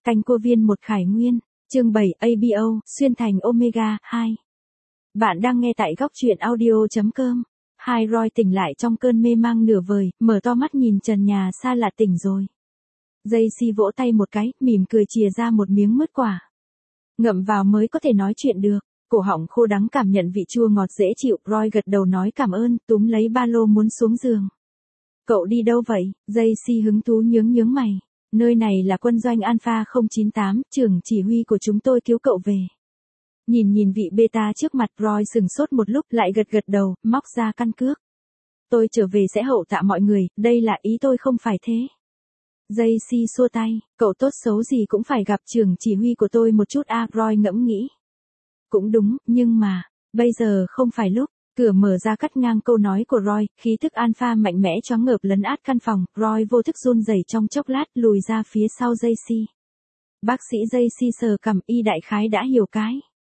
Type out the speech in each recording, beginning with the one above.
Canh Cô Viên một Khải Nguyên, chương 7 ABO, xuyên thành Omega, 2. Bạn đang nghe tại góc truyện audio.com. Hai Roy tỉnh lại trong cơn mê mang nửa vời, mở to mắt nhìn trần nhà xa lạ tỉnh rồi. Daisy vỗ tay một cái, mỉm cười chìa ra một miếng mứt quả. Ngậm vào mới có thể nói chuyện được. Cổ họng khô đắng cảm nhận vị chua ngọt dễ chịu, Roy gật đầu nói cảm ơn, túm lấy ba lô muốn xuống giường. Cậu đi đâu vậy? Daisy hứng thú nhướng mày. Nơi này là quân doanh Alpha 098, trưởng chỉ huy của chúng tôi cứu cậu về. Nhìn vị beta trước mặt, Roy sừng sốt một lúc lại gật đầu, móc ra căn cước. Tôi trở về sẽ hậu tạ mọi người, đây là ý tôi không phải thế. Daisy xua tay, cậu tốt xấu gì cũng phải gặp trưởng chỉ huy của tôi một chút à, Roy ngẫm nghĩ. Cũng đúng, nhưng mà, bây giờ không phải lúc. Cửa mở ra cắt ngang câu nói của Roy, khí thức alpha mạnh mẽ choáng ngợp lấn át căn phòng, Roy vô thức run rẩy trong chốc lát lùi ra phía sau Daisy. Bác sĩ Daisy sờ cằm y đại khái đã hiểu cái.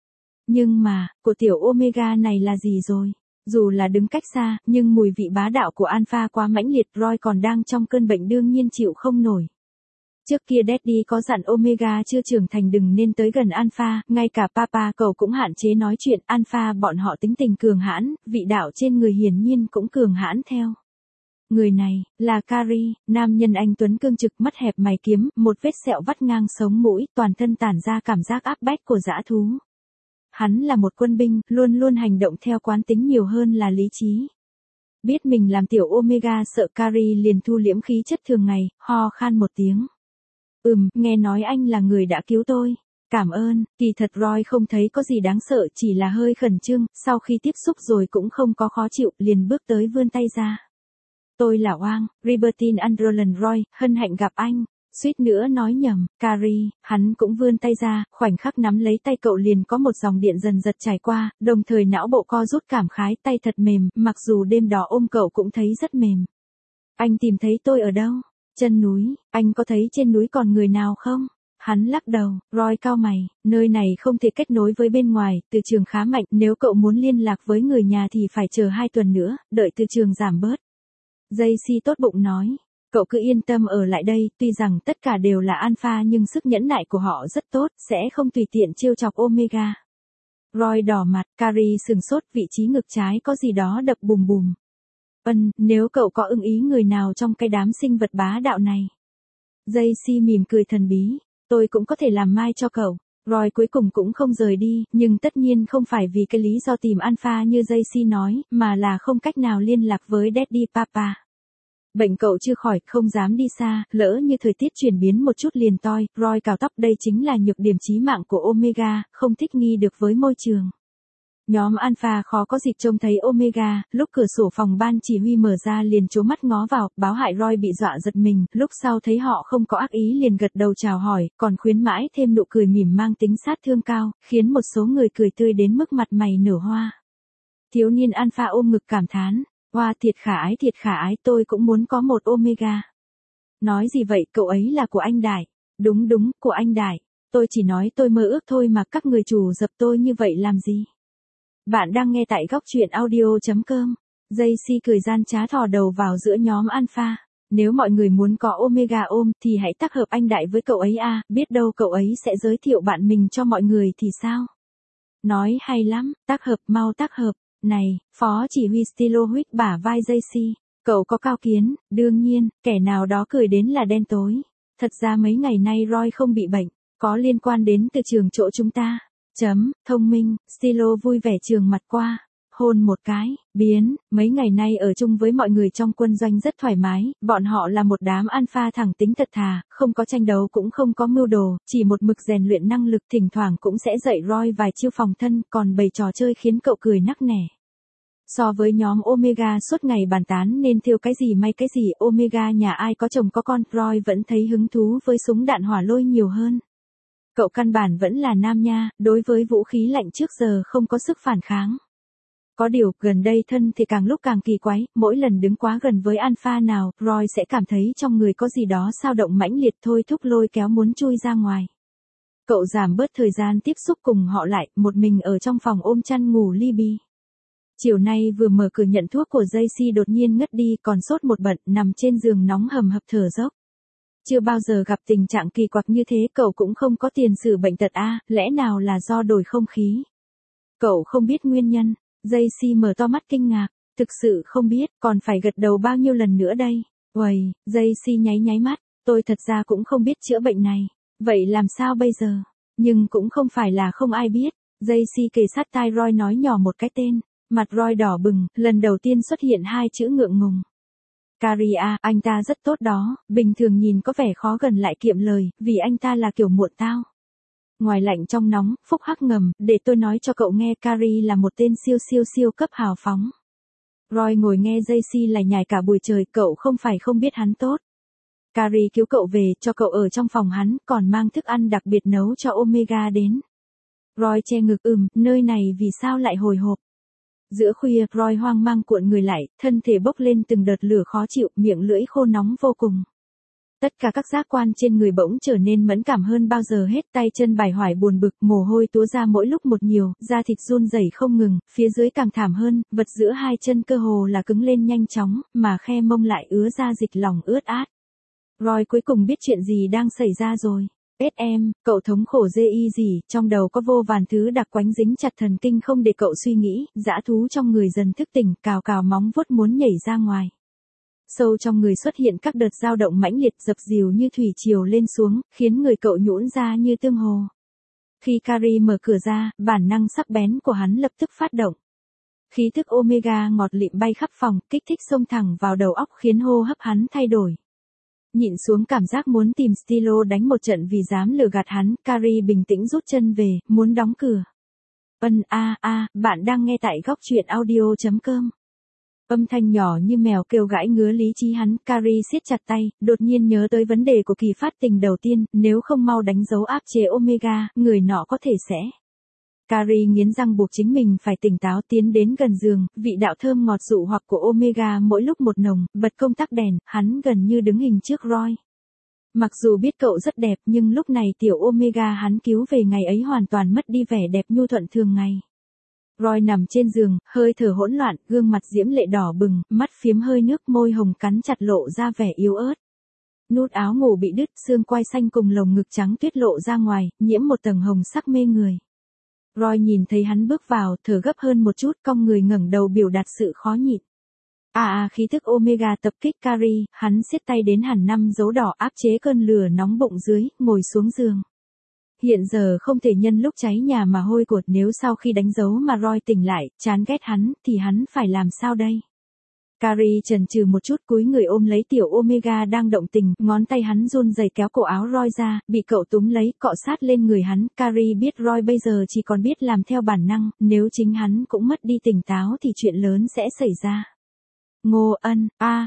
Nhưng mà, của tiểu Omega này là gì rồi? Dù là đứng cách xa, nhưng mùi vị bá đạo của alpha quá mãnh liệt, Roy còn đang trong cơn bệnh đương nhiên chịu không nổi. Trước kia Daddy có dặn Omega chưa trưởng thành đừng nên tới gần Alpha, ngay cả Papa cậu cũng hạn chế nói chuyện, Alpha bọn họ tính tình cường hãn, vị đạo trên người hiển nhiên cũng cường hãn theo. Người này, là Carrie, nam nhân anh tuấn cương trực, mắt hẹp mày kiếm, một vết sẹo vắt ngang sống mũi, toàn thân tản ra cảm giác áp bách của dã thú. Hắn là một quân binh, luôn luôn hành động theo quán tính nhiều hơn là lý trí. Biết mình làm tiểu Omega sợ Carrie liền thu liễm khí chất thường ngày, ho khan một tiếng. Nghe nói anh là người đã cứu tôi. Cảm ơn, kỳ thật Roy không thấy có gì đáng sợ, chỉ là hơi khẩn trương, sau khi tiếp xúc rồi cũng không có khó chịu, liền bước tới vươn tay ra. Tôi là Oang, Libertine Underland Roy, hân hạnh gặp anh. Suýt nữa nói nhầm, Carrie, hắn cũng vươn tay ra, khoảnh khắc nắm lấy tay cậu liền có một dòng điện dần giật trải qua, đồng thời não bộ co rút cảm khái, tay thật mềm, mặc dù đêm đó ôm cậu cũng thấy rất mềm. Anh tìm thấy tôi ở đâu? Chân núi, anh có thấy trên núi còn người nào không? Hắn lắc đầu, Roy cau mày, nơi này không thể kết nối với bên ngoài, từ trường khá mạnh, nếu cậu muốn liên lạc với người nhà thì phải chờ 2 tuần nữa, đợi từ trường giảm bớt. Daisy tốt bụng nói, cậu cứ yên tâm ở lại đây, tuy rằng tất cả đều là alpha nhưng sức nhẫn nại của họ rất tốt, sẽ không tùy tiện trêu chọc Omega. Roy đỏ mặt, Carrie sừng sốt, vị trí ngực trái có gì đó đập bùm bùm. Nếu cậu có ưng ý người nào trong cái đám sinh vật bá đạo này. Daisy mỉm cười thần bí, tôi cũng có thể làm mai cho cậu. Roy cuối cùng cũng không rời đi, nhưng tất nhiên không phải vì cái lý do tìm alpha như Daisy nói, mà là không cách nào liên lạc với Daddy Papa. Bệnh cậu chưa khỏi, không dám đi xa, lỡ như thời tiết chuyển biến một chút liền toi, Roy cào tóc, đây chính là nhược điểm chí mạng của Omega, không thích nghi được với môi trường. Nhóm Alpha khó có dịp trông thấy Omega, lúc cửa sổ phòng ban chỉ huy mở ra liền trố mắt ngó vào, báo hại Roy bị dọa giật mình, lúc sau thấy họ không có ác ý liền gật đầu chào hỏi, còn khuyến mãi thêm nụ cười mỉm mang tính sát thương cao, khiến một số người cười tươi đến mức mặt mày nở hoa. Thiếu niên Alpha ôm ngực cảm thán, hoa thiệt khả ái, tôi cũng muốn có một Omega. Nói gì vậy, cậu ấy là của anh Đại. Đúng, của anh Đại. Tôi chỉ nói tôi mơ ước thôi mà các người chủ dập tôi như vậy làm gì. Bạn đang nghe tại góc truyện audio.com. Daisy cười gian trá thò đầu vào giữa nhóm Alpha. Nếu mọi người muốn có Omega ôm thì hãy tác hợp anh Đại với cậu ấy à, biết đâu cậu ấy sẽ giới thiệu bạn mình cho mọi người thì sao? Nói hay lắm, tác hợp, mau tác hợp. Này, phó chỉ huy Stilo huých bả vai Daisy. Cậu có cao kiến, đương nhiên, kẻ nào đó cười đến là đen tối. Thật ra mấy ngày nay Roy không bị bệnh, có liên quan đến từ trường chỗ chúng ta. Thông minh, Stilo vui vẻ trường mặt qua, hôn một cái, mấy ngày nay ở chung với mọi người trong quân doanh rất thoải mái, bọn họ là một đám alpha thẳng tính thật thà, không có tranh đấu cũng không có mưu đồ, chỉ một mực rèn luyện năng lực, thỉnh thoảng cũng sẽ dạy Roy vài chiêu phòng thân, còn bày trò chơi khiến cậu cười nắc nẻ. So với nhóm Omega suốt ngày bàn tán nên thiêu cái gì may cái gì, Omega nhà ai có chồng có con, Roy vẫn thấy hứng thú với súng đạn hỏa lôi nhiều hơn. Cậu căn bản vẫn là nam nha, đối với vũ khí lạnh trước giờ không có sức phản kháng. Có điều, gần đây thân thì càng lúc càng kỳ quái, mỗi lần đứng quá gần với alpha nào, Roy sẽ cảm thấy trong người có gì đó xao động mãnh liệt thôi thúc lôi kéo muốn chui ra ngoài. Cậu giảm bớt thời gian tiếp xúc cùng họ lại, một mình ở trong phòng ôm chăn ngủ li bi. Chiều nay vừa mở cửa nhận thuốc của Daisy đột nhiên ngất đi, còn sốt một bận, nằm trên giường nóng hầm hập thở dốc. Chưa bao giờ gặp tình trạng kỳ quặc như thế, cậu cũng không có tiền sử bệnh tật à, lẽ nào là do đổi không khí? Cậu không biết nguyên nhân. JC mở to mắt kinh ngạc, thực sự không biết, còn phải gật đầu bao nhiêu lần nữa đây? Uầy, JC nháy nháy mắt, tôi thật ra cũng không biết chữa bệnh này, vậy làm sao bây giờ? Nhưng cũng không phải là không ai biết. JC kề sát tai Roy nói nhỏ một cái tên, mặt Roy đỏ bừng, lần đầu tiên xuất hiện hai chữ ngượng ngùng. Carrie à, anh ta rất tốt đó, bình thường nhìn có vẻ khó gần lại kiệm lời, vì anh ta là kiểu muộn tao. Ngoài lạnh trong nóng, phúc hắc ngầm, để tôi nói cho cậu nghe, Carrie là một tên siêu cấp hào phóng. Roy ngồi nghe JC lải nhải cả buổi trời, cậu không phải không biết hắn tốt. Carrie cứu cậu về, cho cậu ở trong phòng hắn, còn mang thức ăn đặc biệt nấu cho Omega đến. Roy che ngực, nơi này vì sao lại hồi hộp. Giữa khuya, Roy hoang mang cuộn người lại, thân thể bốc lên từng đợt lửa khó chịu, miệng lưỡi khô nóng vô cùng. Tất cả các giác quan trên người bỗng trở nên mẫn cảm hơn bao giờ hết, tay chân bài hoài buồn bực, mồ hôi túa ra mỗi lúc một nhiều, da thịt run rẩy không ngừng, phía dưới càng thảm hơn, vật giữa hai chân cơ hồ là cứng lên nhanh chóng, mà khe mông lại ứa ra dịch lỏng ướt át. Roy cuối cùng biết chuyện gì đang xảy ra rồi. Em, cậu thống khổ dê y gì, trong đầu có vô vàn thứ đặc quánh dính chặt thần kinh không để cậu suy nghĩ, dã thú trong người dần thức tỉnh, cào cào móng vuốt muốn nhảy ra ngoài. Sâu trong người xuất hiện các đợt dao động mãnh liệt dập dìu như thủy triều lên xuống, khiến người cậu nhũn ra như tương hồ. Khi Carrie mở cửa ra, bản năng sắc bén của hắn lập tức phát động. Khí thức Omega ngọt lịm bay khắp phòng, kích thích xông thẳng vào đầu óc khiến hô hấp hắn thay đổi. Nhịn xuống cảm giác muốn tìm Stilo đánh một trận vì dám lừa gạt hắn, Carrie bình tĩnh rút chân về, muốn đóng cửa. Bạn đang nghe tại góc truyện audio.com. Âm thanh nhỏ như mèo kêu gãi ngứa lý trí hắn, Carrie siết chặt tay, đột nhiên nhớ tới vấn đề của kỳ phát tình đầu tiên, nếu không mau đánh dấu áp chế Omega, người nọ có thể sẽ. Carrie nghiến răng buộc chính mình phải tỉnh táo tiến đến gần giường, vị đạo thơm ngọt dụ hoặc của Omega mỗi lúc một nồng, bật công tắc đèn, hắn gần như đứng hình trước Roy. Mặc dù biết cậu rất đẹp nhưng lúc này tiểu Omega hắn cứu về ngày ấy hoàn toàn mất đi vẻ đẹp nhu thuận thường ngày. Roy nằm trên giường, hơi thở hỗn loạn, gương mặt diễm lệ đỏ bừng, mắt phiếm hơi nước, môi hồng cắn chặt lộ ra vẻ yếu ớt. Nút áo ngủ bị đứt, xương quai xanh cùng lồng ngực trắng tuyết lộ ra ngoài, nhiễm một tầng hồng sắc mê người. Roy nhìn thấy hắn bước vào, thở gấp hơn một chút, cong người ngẩng đầu biểu đạt sự khó nhịn. Khí thức Omega tập kích Carrie, hắn siết tay đến hẳn 5 dấu đỏ áp chế cơn lửa nóng bụng dưới, ngồi xuống giường. Hiện giờ không thể nhân lúc cháy nhà mà hôi của, nếu sau khi đánh dấu mà Roy tỉnh lại, chán ghét hắn, thì hắn phải làm sao đây? Carrie chần chừ một chút cúi người ôm lấy tiểu Omega đang động tình, ngón tay hắn run rẩy kéo cổ áo Roy ra, bị cậu túm lấy, cọ sát lên người hắn. Carrie biết Roy bây giờ chỉ còn biết làm theo bản năng, nếu chính hắn cũng mất đi tỉnh táo thì chuyện lớn sẽ xảy ra. Ngô Ân,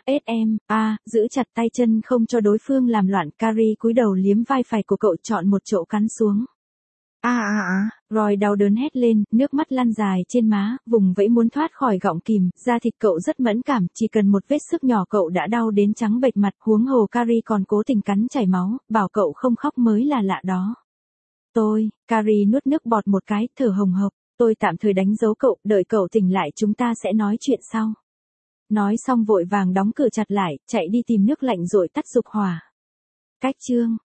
giữ chặt tay chân không cho đối phương làm loạn. Carrie cúi đầu liếm vai phải của cậu, chọn một chỗ cắn xuống. Roy đau đớn hét lên, nước mắt lăn dài trên má, vùng vẫy muốn thoát khỏi gọng kìm, da thịt cậu rất mẫn cảm, chỉ cần một vết sức nhỏ cậu đã đau đến trắng bệch mặt, huống hồ Carrie còn cố tình cắn chảy máu, bảo cậu không khóc mới là lạ đó. Carrie nuốt nước bọt một cái, thở hồng hộc, tôi tạm thời đánh dấu cậu, đợi cậu tỉnh lại chúng ta sẽ nói chuyện sau. Nói xong vội vàng đóng cửa chặt lại, chạy đi tìm nước lạnh rồi tắt dục hỏa. Cách chương